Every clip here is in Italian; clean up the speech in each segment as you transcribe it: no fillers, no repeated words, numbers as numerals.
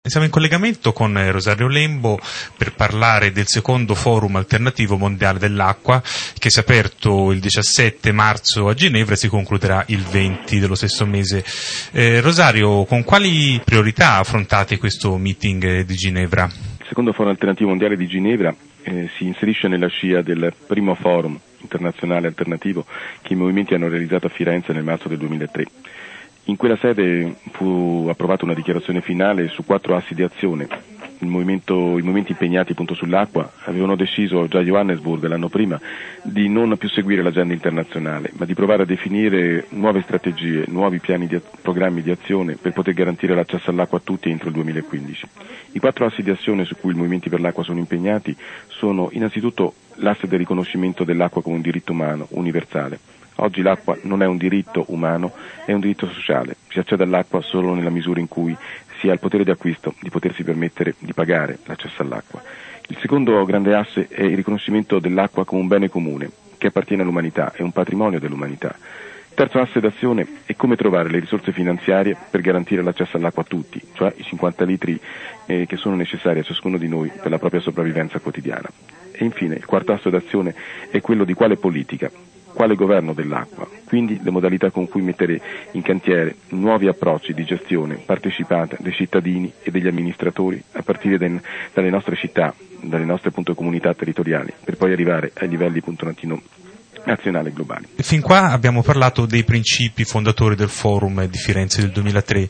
Siamo in collegamento con Rosario Lembo per parlare del secondo forum alternativo mondiale dell'acqua che si è aperto il 17 marzo a Ginevra e si concluderà il 20 dello stesso mese. Rosario, con quali priorità affrontate questo meeting di Ginevra? Il secondo forum alternativo mondiale di Ginevra si inserisce nella scia del primo forum internazionale alternativo che i movimenti hanno realizzato a Firenze nel marzo del 2003. In quella sede fu approvata una dichiarazione finale su 4 assi di azione. I movimenti impegnati appunto sull'acqua avevano deciso già a Johannesburg l'anno prima di non più seguire l'agenda internazionale, ma di provare a definire nuove strategie, nuovi programmi di azione per poter garantire l'accesso all'acqua a tutti entro il 2015. I 4 assi di azione su cui i movimenti per l'acqua sono impegnati sono innanzitutto l'asse del riconoscimento dell'acqua come un diritto umano, universale. Oggi l'acqua non è un diritto umano, è un diritto sociale. Si accede all'acqua solo nella misura in cui si ha il potere di acquisto di potersi permettere di pagare l'accesso all'acqua. Il secondo grande asse è il riconoscimento dell'acqua come un bene comune che appartiene all'umanità, è un patrimonio dell'umanità. Il terzo asse d'azione è come trovare le risorse finanziarie per garantire l'accesso all'acqua a tutti, cioè i 50 litri che sono necessari a ciascuno di noi per la propria sopravvivenza quotidiana. E infine il quarto asse d'azione è quello di quale politica, quale governo dell'acqua, quindi le modalità con cui mettere in cantiere nuovi approcci di gestione partecipata dei cittadini e degli amministratori a partire dalle nostre città, dalle nostre appunto comunità territoriali, per poi arrivare ai livelli appunto nazionali e globali. Fin qua abbiamo parlato dei principi fondatori del forum di Firenze del 2003.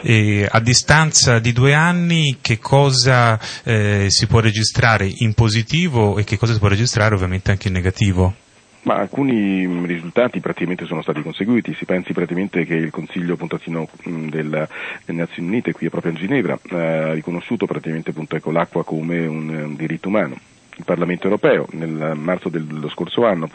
A distanza di 2 anni che cosa si può registrare in positivo e che cosa si può registrare ovviamente anche in negativo? Ma alcuni risultati praticamente sono stati conseguiti. Si pensi praticamente che il Consiglio delle Nazioni Unite qui proprio a Ginevra ha riconosciuto praticamente l'acqua come un diritto umano. Il Parlamento europeo nel marzo dello scorso anno,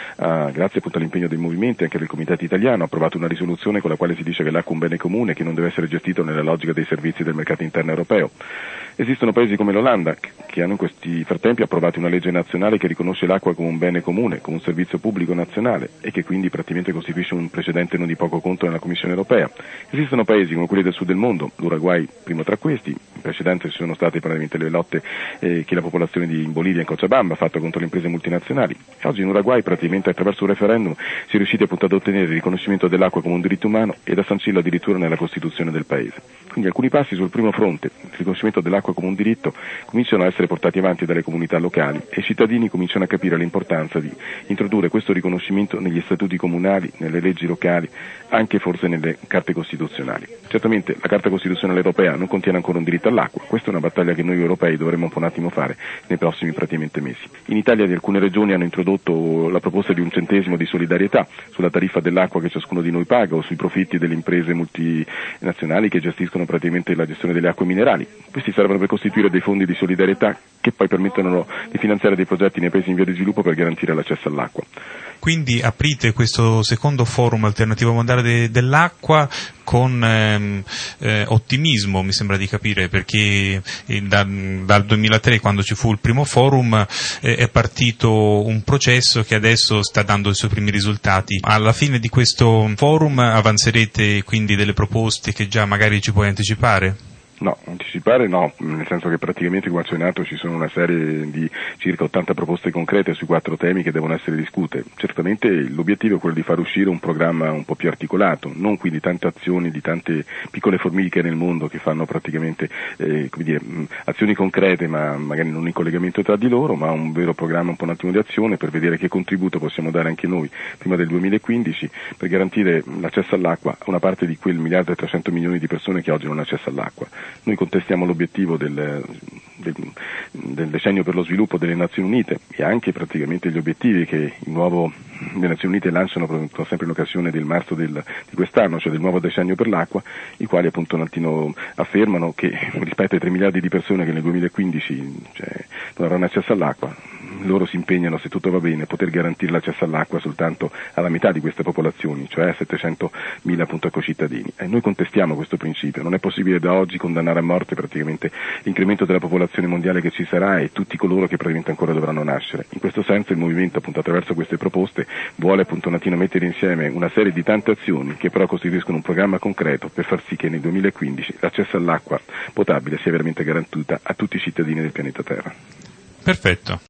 grazie all'impegno dei movimenti e anche del Comitato italiano, ha approvato una risoluzione con la quale si dice che l'acqua è un bene comune che non deve essere gestito nella logica dei servizi del mercato interno europeo. Esistono paesi come l'Olanda che hanno in questi frattempi approvato una legge nazionale che riconosce l'acqua come un bene comune, come un servizio pubblico nazionale e che quindi praticamente costituisce un precedente non di poco conto nella Commissione europea. Esistono paesi come quelli del sud del mondo, l'Uruguay primo tra questi, in precedenza ci sono state praticamente le lotte che la popolazione in Bolivia e in Cochabamba ha fatto contro le imprese multinazionali. Oggi in Uruguay praticamente attraverso un referendum si è riusciti appunto ad ottenere il riconoscimento dell'acqua come un diritto umano ed a sancirlo addirittura nella Costituzione del paese. Quindi alcuni passi sul primo fronte, il riconoscimento dell'acqua come un diritto, cominciano a essere portati avanti dalle comunità locali e i cittadini cominciano a capire l'importanza di introdurre questo riconoscimento negli statuti comunali, nelle leggi locali, anche forse nelle carte costituzionali. Certamente la Carta Costituzionale Europea non contiene ancora un diritto all'acqua, questa è una battaglia che noi europei dovremmo un attimo fare nei prossimi praticamente mesi. In Italia di alcune regioni hanno introdotto la proposta di 1 centesimo di solidarietà sulla tariffa dell'acqua che ciascuno di noi paga o sui profitti delle imprese multinazionali che gestiscono praticamente la gestione delle acque minerali. Questi servono per costituire dei fondi di solidarietà che poi permettono di finanziare dei progetti nei paesi in via di sviluppo per garantire l'accesso all'acqua. Quindi aprite questo secondo forum alternativo mondiale dell'acqua con ottimismo, mi sembra di capire, perché dal 2003, quando ci fu il primo forum, è partito un processo che adesso sta dando i suoi primi risultati. Alla fine di questo forum avanzerete quindi delle proposte che già magari ci puoi anticipare? No, anticipare no, nel senso che praticamente come accennato ci sono una serie di circa 80 proposte concrete sui 4 temi che devono essere discusse. Certamente l'obiettivo è quello di far uscire un programma un po' più articolato, non quindi tante azioni di tante piccole formiche nel mondo che fanno praticamente azioni concrete ma magari non in collegamento tra di loro, ma un vero programma, un attimo di azione per vedere che contributo possiamo dare anche noi prima del 2015 per garantire l'accesso all'acqua a una parte di quel 1.300 milioni di persone che oggi non hanno accesso all'acqua. Noi contestiamo l'obiettivo del decennio per lo sviluppo delle Nazioni Unite e anche praticamente gli obiettivi che le Nazioni Unite lanciano sempre in occasione del marzo di quest'anno, cioè del nuovo decennio per l'acqua, i quali appunto un attimo affermano che rispetto ai 3 miliardi di persone che nel 2015 non avranno accesso all'acqua, loro si impegnano, se tutto va bene, a poter garantire l'accesso all'acqua soltanto alla metà di queste popolazioni, cioè a 700.000 appunto concittadini. E noi contestiamo questo principio, non è possibile da oggi condannare a morte praticamente l'incremento della popolazione mondiale che ci sarà e tutti coloro che praticamente ancora dovranno nascere. In questo senso il movimento appunto attraverso queste proposte vuole appunto un attimo mettere insieme una serie di tante azioni che però costituiscono un programma concreto per far sì che nel 2015 l'accesso all'acqua potabile sia veramente garantita a tutti i cittadini del pianeta Terra. Perfetto.